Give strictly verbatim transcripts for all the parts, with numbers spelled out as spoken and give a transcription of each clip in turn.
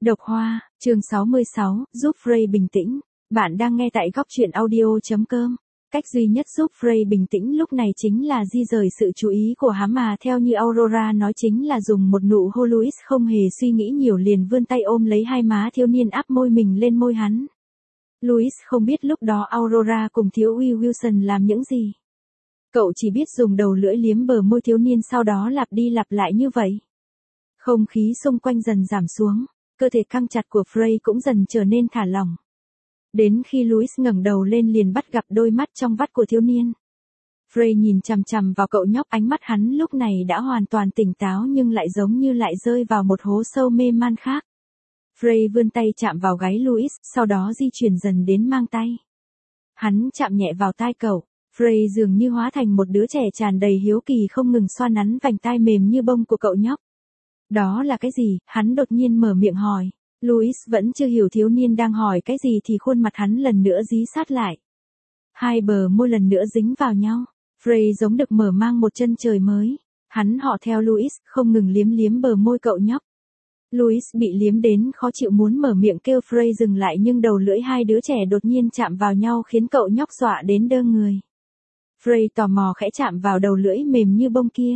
Độc Hoa, chương sáu mươi sáu, giúp Frey bình tĩnh. Bạn đang nghe tại góc truyện audio chấm com. Cách duy nhất giúp Frey bình tĩnh lúc này chính là di rời sự chú ý của hắn, mà theo như Aurora nói chính là dùng một nụ hôn. Louis không hề suy nghĩ nhiều liền vươn tay ôm lấy hai má thiếu niên, áp môi mình lên môi hắn. Louis không biết lúc đó Aurora cùng thiếu úy Wilson làm những gì. Cậu chỉ biết dùng đầu lưỡi liếm bờ môi thiếu niên, sau đó lặp đi lặp lại như vậy. Không khí xung quanh dần giảm xuống, cơ thể căng chặt của Frey cũng dần trở nên thả lỏng. Đến khi Louis ngẩng đầu lên liền bắt gặp đôi mắt trong vắt của thiếu niên. Frey nhìn chằm chằm vào cậu nhóc, ánh mắt hắn lúc này đã hoàn toàn tỉnh táo nhưng lại giống như lại rơi vào một hố sâu mê man khác. Frey vươn tay chạm vào gáy Louis, sau đó di chuyển dần đến mang tay. Hắn chạm nhẹ vào tai cậu. Frey dường như hóa thành một đứa trẻ tràn đầy hiếu kỳ, không ngừng xoa nắn vành tai mềm như bông của cậu nhóc. Đó là cái gì? Hắn đột nhiên mở miệng hỏi. Louis vẫn chưa hiểu thiếu niên đang hỏi cái gì thì khuôn mặt hắn lần nữa dí sát lại. Hai bờ môi lần nữa dính vào nhau. Frey giống được mở mang một chân trời mới. Hắn họ theo Louis, không ngừng liếm liếm bờ môi cậu nhóc. Louis bị liếm đến khó chịu, muốn mở miệng kêu Frey dừng lại, nhưng đầu lưỡi hai đứa trẻ đột nhiên chạm vào nhau khiến cậu nhóc dọa đến đơ người. Frey tò mò khẽ chạm vào đầu lưỡi mềm như bông kia.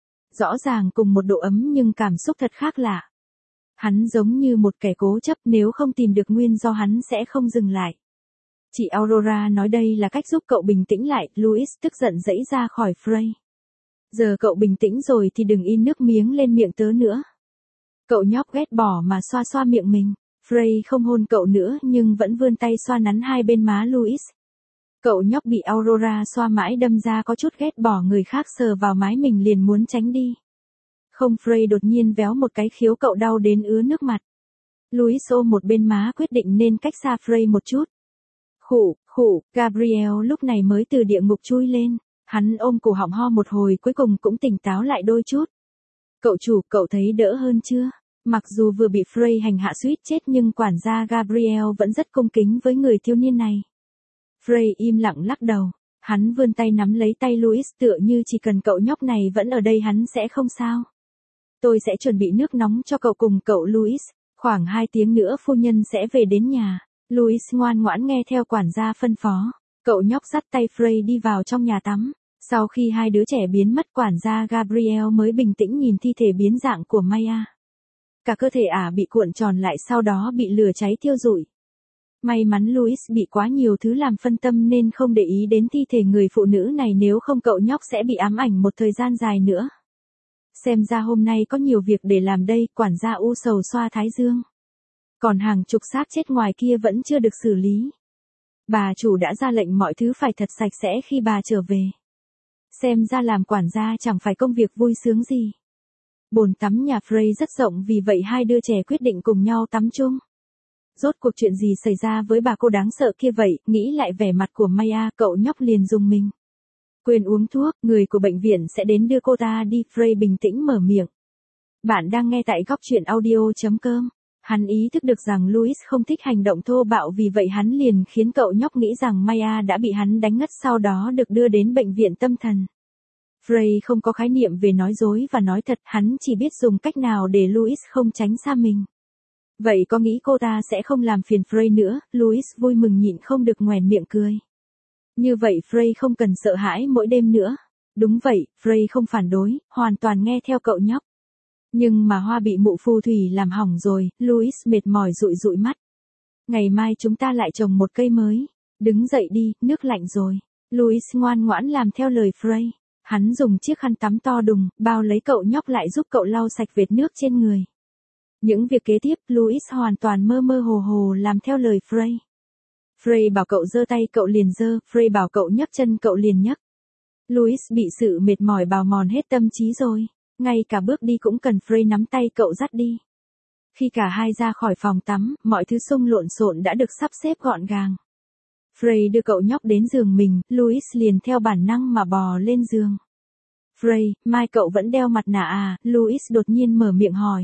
Rõ ràng cùng một độ ấm nhưng cảm xúc thật khác lạ. Hắn giống như một kẻ cố chấp, nếu không tìm được nguyên do hắn sẽ không dừng lại. Chị Aurora nói đây là cách giúp cậu bình tĩnh lại. Louis tức giận giãy ra khỏi Frey. Giờ cậu bình tĩnh rồi thì đừng in nước miếng lên miệng tớ nữa. Cậu nhóc ghét bỏ mà xoa xoa miệng mình. Frey không hôn cậu nữa nhưng vẫn vươn tay xoa nắn hai bên má Louis. Cậu nhóc bị Aurora xoa mãi đâm ra có chút ghét bỏ người khác sờ vào mái mình liền muốn tránh đi. Không, Frey đột nhiên véo một cái khiếu cậu đau đến ứa nước mặt. Louis ôm một bên má quyết định nên cách xa Frey một chút. Khụ, khụ, Gabriel lúc này mới từ địa ngục chui lên. Hắn ôm cổ họng ho một hồi cuối cùng cũng tỉnh táo lại đôi chút. Cậu chủ, cậu thấy đỡ hơn chưa? Mặc dù vừa bị Frey hành hạ suýt chết nhưng quản gia Gabriel vẫn rất cung kính với người thiếu niên này. Frey im lặng lắc đầu. Hắn vươn tay nắm lấy tay Louis, tựa như chỉ cần cậu nhóc này vẫn ở đây hắn sẽ không sao. Tôi sẽ chuẩn bị nước nóng cho cậu cùng cậu Louis. Khoảng hai tiếng nữa phu nhân sẽ về đến nhà. Louis ngoan ngoãn nghe theo quản gia phân phó. Cậu nhóc dắt tay Frey đi vào trong nhà tắm. Sau khi hai đứa trẻ biến mất, quản gia Gabriel mới bình tĩnh nhìn thi thể biến dạng của Maya. Cả cơ thể ả bị cuộn tròn lại, sau đó bị lửa cháy thiêu rụi. May mắn Louis bị quá nhiều thứ làm phân tâm nên không để ý đến thi thể người phụ nữ này, nếu không cậu nhóc sẽ bị ám ảnh một thời gian dài nữa. Xem ra hôm nay có nhiều việc để làm đây, quản gia u sầu xoa thái dương. Còn hàng chục xác chết ngoài kia vẫn chưa được xử lý. Bà chủ đã ra lệnh mọi thứ phải thật sạch sẽ khi bà trở về. Xem ra làm quản gia chẳng phải công việc vui sướng gì. Bồn tắm nhà Frey rất rộng, vì vậy hai đứa trẻ quyết định cùng nhau tắm chung. Rốt cuộc chuyện gì xảy ra với bà cô đáng sợ kia vậy? Nghĩ lại vẻ mặt của Maya, cậu nhóc liền rùng mình. Quên uống thuốc, người của bệnh viện sẽ đến đưa cô ta đi. Frey bình tĩnh mở miệng. Bạn đang nghe tại góc truyện audio chấm com. Hắn ý thức được rằng Louis không thích hành động thô bạo, vì vậy hắn liền khiến cậu nhóc nghĩ rằng Maya đã bị hắn đánh ngất, sau đó được đưa đến bệnh viện tâm thần. Frey không có khái niệm về nói dối và nói thật, hắn chỉ biết dùng cách nào để Louis không tránh xa mình. Vậy có nghĩ cô ta sẽ không làm phiền Frey nữa? Louis vui mừng nhịn không được nhoẻn miệng cười. Như vậy Frey không cần sợ hãi mỗi đêm nữa. Đúng vậy, Frey không phản đối, hoàn toàn nghe theo cậu nhóc. Nhưng mà hoa bị mụ phù thủy làm hỏng rồi. Louis mệt mỏi dụi dụi mắt. Ngày mai chúng ta lại trồng một cây mới. Đứng dậy đi, nước lạnh rồi. Louis ngoan ngoãn làm theo lời Frey. Hắn dùng chiếc khăn tắm to đùng, bao lấy cậu nhóc lại giúp cậu lau sạch vệt nước trên người. Những việc kế tiếp, Louis hoàn toàn mơ mơ hồ hồ làm theo lời Frey. Frey bảo cậu giơ tay cậu liền giơ, Frey bảo cậu nhấc chân cậu liền nhấc. Louis bị sự mệt mỏi bào mòn hết tâm trí rồi. Ngay cả bước đi cũng cần Frey nắm tay cậu dắt đi. Khi cả hai ra khỏi phòng tắm, mọi thứ xung lộn xộn đã được sắp xếp gọn gàng. Frey đưa cậu nhóc đến giường mình, Louis liền theo bản năng mà bò lên giường. Frey, mai cậu vẫn đeo mặt nạ à? Louis đột nhiên mở miệng hỏi.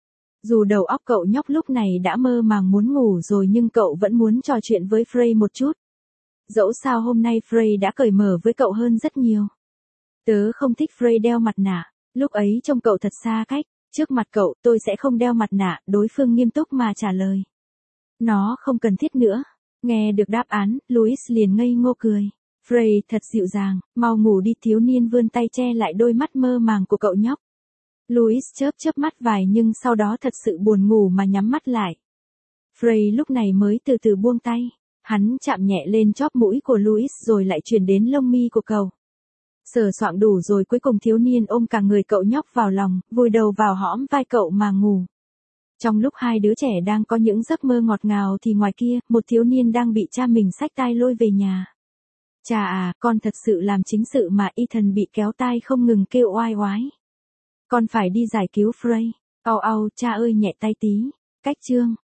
Dù đầu óc cậu nhóc lúc này đã mơ màng muốn ngủ rồi nhưng cậu vẫn muốn trò chuyện với Frey một chút. Dẫu sao hôm nay Frey đã cởi mở với cậu hơn rất nhiều. Tớ không thích Frey đeo mặt nạ, lúc ấy trông cậu thật xa cách. Trước mặt cậu, tôi sẽ không đeo mặt nạ, đối phương nghiêm túc mà trả lời. Nó không cần thiết nữa. Nghe được đáp án, Louis liền ngây ngô cười. Frey thật dịu dàng, mau ngủ đi, thiếu niên vươn tay che lại đôi mắt mơ màng của cậu nhóc. Louis chớp chớp mắt vài nhưng sau đó thật sự buồn ngủ mà nhắm mắt lại. Frey lúc này mới từ từ buông tay. Hắn chạm nhẹ lên chóp mũi của Louis rồi lại chuyển đến lông mi của cậu. Sờ soạng đủ rồi cuối cùng thiếu niên ôm cả người cậu nhóc vào lòng, vùi đầu vào hõm vai cậu mà ngủ. Trong lúc hai đứa trẻ đang có những giấc mơ ngọt ngào thì ngoài kia, một thiếu niên đang bị cha mình xách tay lôi về nhà. Cha à, con thật sự làm chính sự mà. Ethan bị kéo tai không ngừng kêu oai oái. Con phải đi giải cứu Frey. Au au, cha ơi nhẹ tay tí. Cách chương.